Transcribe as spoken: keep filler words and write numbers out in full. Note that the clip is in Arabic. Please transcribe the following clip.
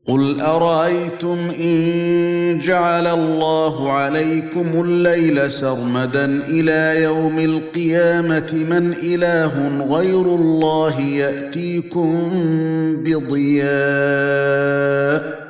قُلْ أَرَأَيْتُمْ إِن جَعَلَ اللَّهُ عَلَيْكُمُ اللَّيْلَ سَرْمَدًا إِلَى يَوْمِ الْقِيَامَةِ مَنْ إِلَٰهٌ غَيْرُ اللَّهِ يَأْتِيكُم بِضِيَاءٍ